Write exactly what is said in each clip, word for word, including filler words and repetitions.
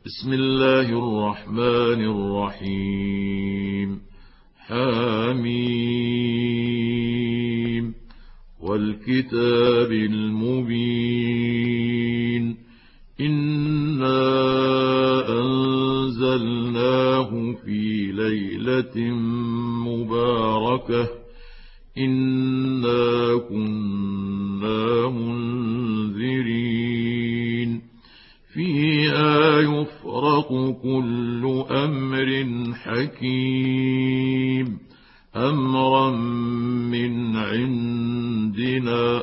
بسم الله الرحمن الرحيم. حميم والكتاب المبين. إنا أنزلناه في ليلة مباركة إنا كنا منذرين فيها يفرق كل أمر حكيم أمرا من عندنا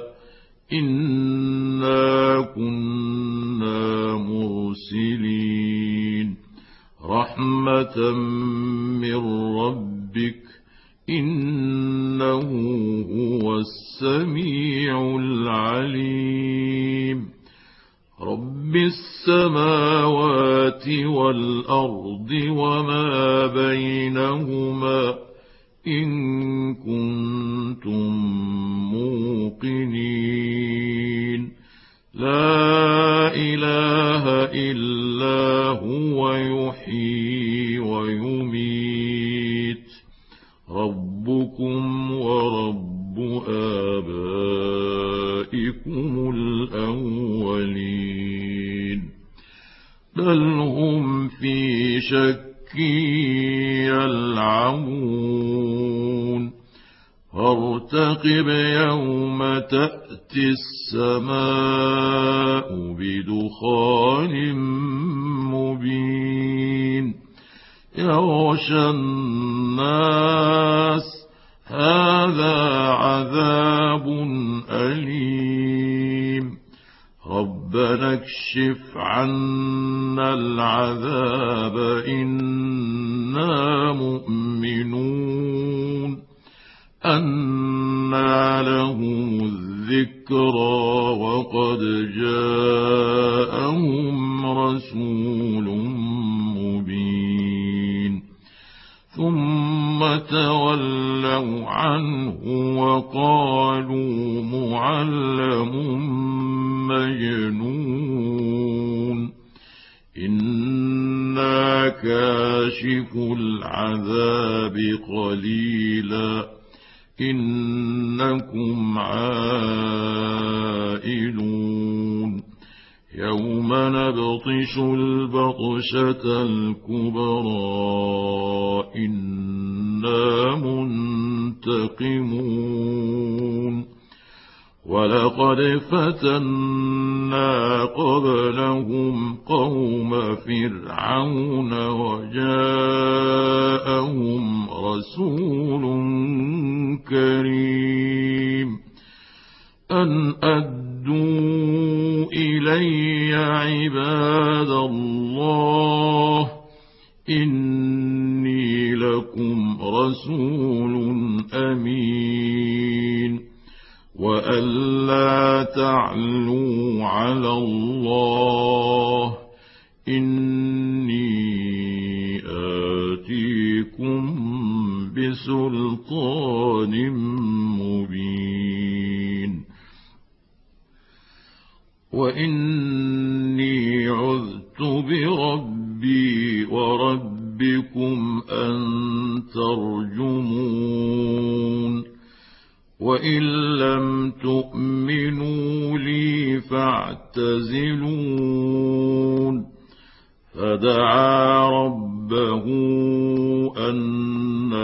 إنا كنا مرسلين رحمة من ربك إنه هو السميع العليم. رب السماوات والأرض وما بينهما إن كنتم موقنين. لا إله إلا هو يحيي ويميت ربكم ورب آبائكم الأولين بل هم في شك يلعبون فارتقب يوم تأتي السماء بدخان مبين يغشى الناس هذا عذاب أليم ربنا اكشف عنا العذاب إنا مؤمنون أنى لهم الذكرى وقد جاءهم رسول مبين ثم تولوا عنه وقالوا معلم مجنون إنا كاشف العذاب قليلا إنكم عائلون يوم نبطش البطشة الكبرى إنا منتقمون ولقد فتنا قبلهم قوم فرعون وجاءهم رسول كريم أن أدوا إلي عباد الله إني لكم رسول أمين وألا تعلوا على الله إني آتيكم بسلطان مبين وإني عذت بربي وربكم أن ترجمون وإن لم تؤمنوا لي فاعتزلون فدعا ربه أن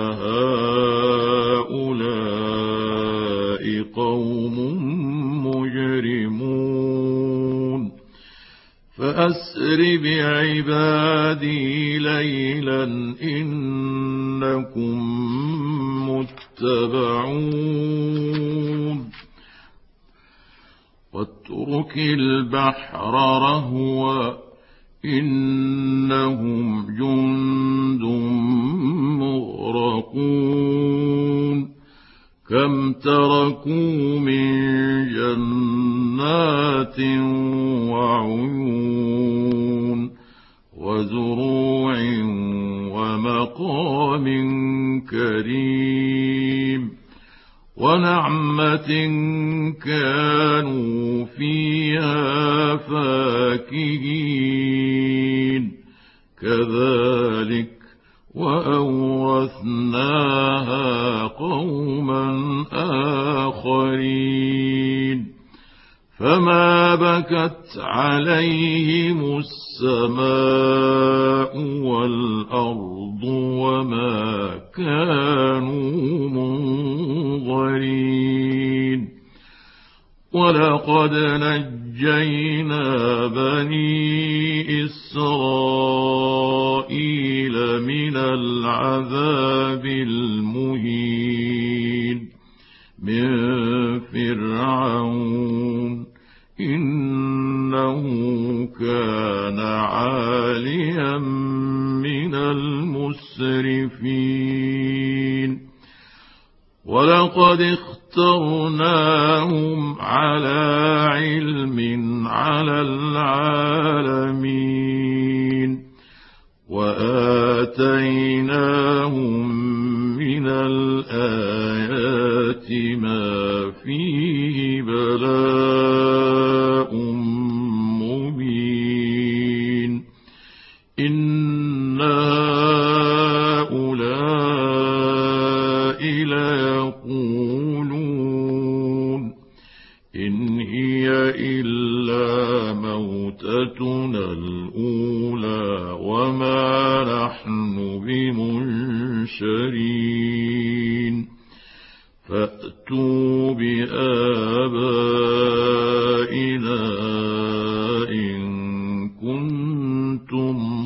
هؤلاء قوم مجرمون فأسر بعبادي ليلا إنكم متبعون واترك البحر رهوا إنهم جند مغرقون كم تركوا من جنات وعيون وزروع ومقام كريم ونعمة كانوا فيها فاكهين كذلك وأورثناها قوما آخرين فما بكت عليهم السماء والأرض وما كانوا منظرين ولقد نجينا بني إسرائيل من العذاب المهين من فرعون إنه كان عاليا من المسرفين ولقد اخترناهم على علم على العالمين وآتيناهم من الآيات ما فيه بلاء مبين إن هؤلاء ليقولون إن هي إلا موتتنا الأولى وما نحن بمنشرين فأتوا بآبائنا إن كنتم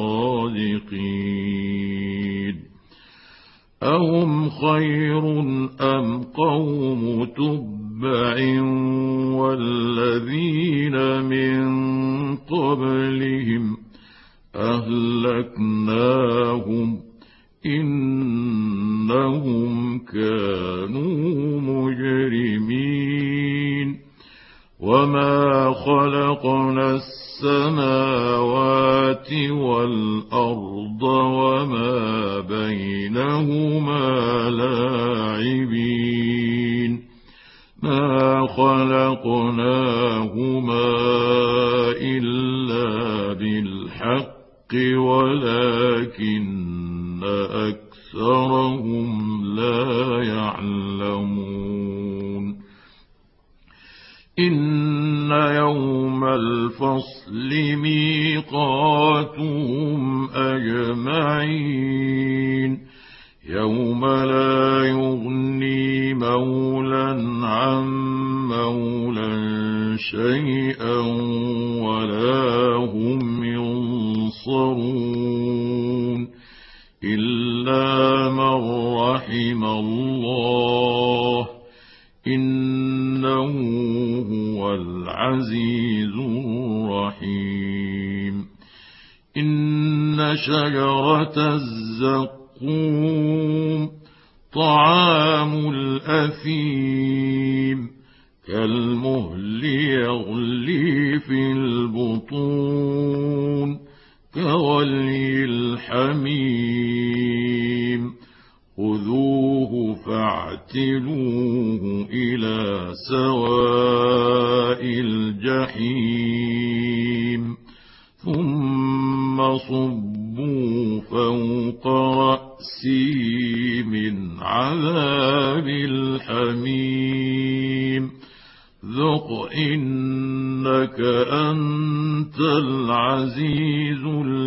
صادقين أهم خير أم قوم تبع والذين من قبلهم أهلكناهم إنهم كانوا مجرمين وما خلقنا السماوات والأرض وما بينهما لاعبين ما خلقناهما إلا بالحق ولكن أكثرهم لا يعلمون إن يوم الفصل ميقاتهم أجمعين يوم لا يغني مولى عن مولى شيئا ولا هم ينصرون إلا من رحم الله إنه هو العزيز الرحيم إن شجرة الزقوم طعام الأثيم كالمهل يغلي في البطون كغلي الحميم خذوه فاعتلوه إلى سواء الجحيم ثم صبوا فوق رأسه من عذاب الحميم ذق إنك أنت العزيز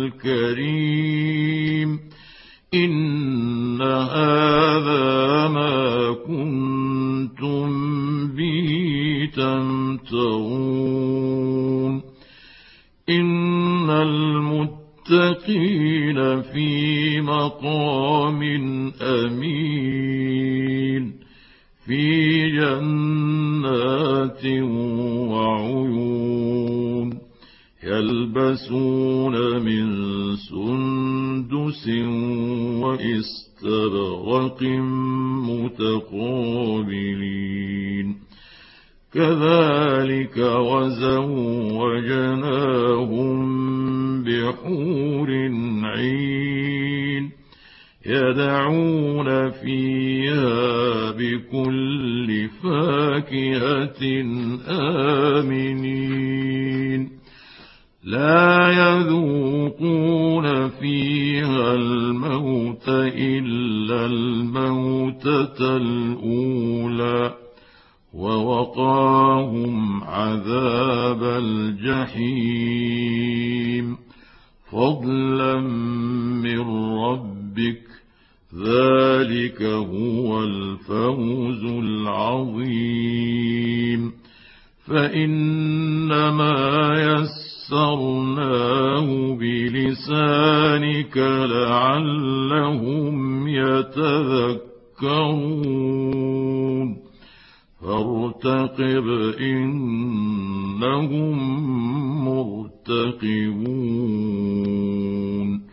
الكريم إن هذا ما كنتم به تمترون إن المتقين في مقام أمين في جنات وعيون يلبسون من سندس وإستبرق متقابلين كذلك وزوجناهم بحور عين يدعون فيها بكل فاكهة آمنين لا يذوقون فيها الموت إلا الموتة الأولى ووقاهم عذاب الجحيم فضلا من ربك ذلك هو الفوز العظيم فإنما يسرناه بلسانك لعلهم يتذكرون فارتقب إنهم مرتقبون